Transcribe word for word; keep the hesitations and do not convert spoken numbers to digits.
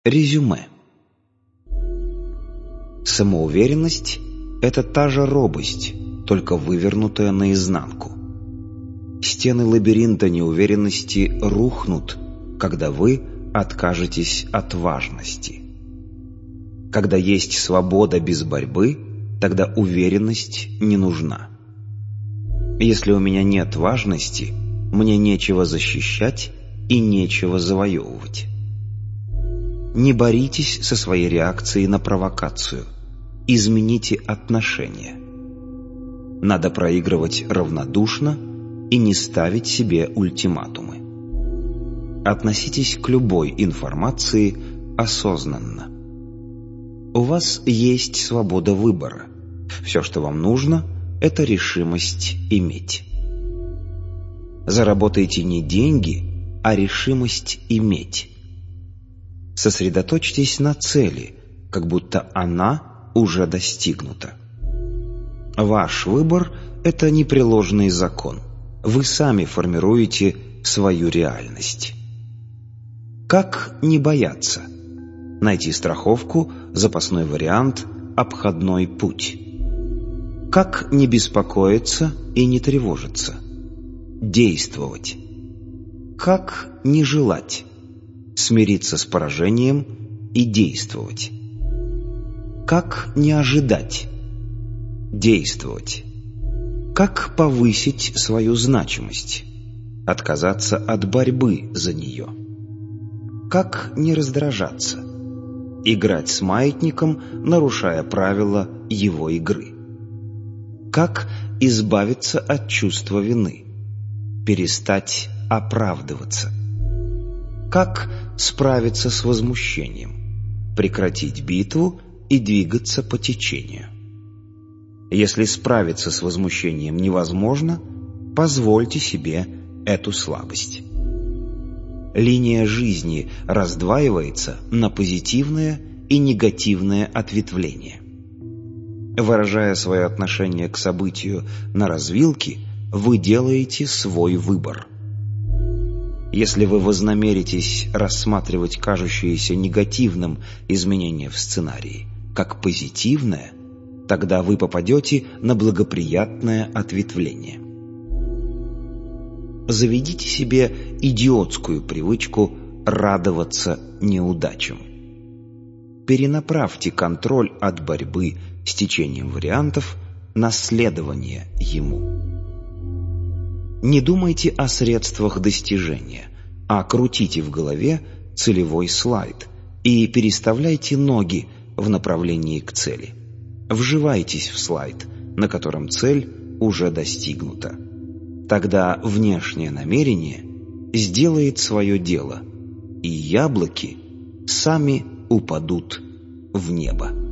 Резюме. Самоуверенность – это та же робость, только вывернутая наизнанку. Стены лабиринта неуверенности рухнут, когда вы откажетесь от важности. Когда есть свобода без борьбы, тогда уверенность не нужна. Если у меня нет важности, мне нечего защищать и нечего завоевывать. Не боритесь со своей реакцией на провокацию. Измените отношение. Надо проигрывать равнодушно и не ставить себе ультиматумы. Относитесь к любой информации осознанно. У вас есть свобода выбора. Все, что вам нужно, это решимость иметь. Заработайте не деньги, а решимость иметь. Сосредоточьтесь на цели, как будто она уже достигнута. Ваш выбор – это непреложный закон. Вы сами формируете свою реальность. Как не бояться? Найти страховку, запасной вариант, обходной путь. Как не беспокоиться и не тревожиться? Действовать. Как не желать? Смириться с поражением и действовать. Как не ожидать? Действовать. Как повысить свою значимость? Отказаться от борьбы за нее. Как не раздражаться? Играть с маятником, нарушая правила его игры. Как избавиться от чувства вины? Перестать оправдываться. Как справиться с возмущением? Прекратить битву и двигаться по течению. Если справиться с возмущением невозможно, позвольте себе эту слабость. Линия жизни раздваивается на позитивное и негативное ответвление. Выражая свое отношение к событию на развилке, вы делаете свой выбор. Если вы вознамеритесь рассматривать кажущееся негативным изменение в сценарии как позитивное, тогда вы попадете на благоприятное ответвление. Заведите себе идиотскую привычку радоваться неудачам. Перенаправьте контроль от борьбы с течением вариантов на следование ему. Не думайте о средствах достижения, а крутите в голове целевой слайд и переставляйте ноги в направлении к цели. Вживайтесь в слайд, на котором цель уже достигнута. Тогда внешнее намерение сделает свое дело, и яблоки сами упадут в небо.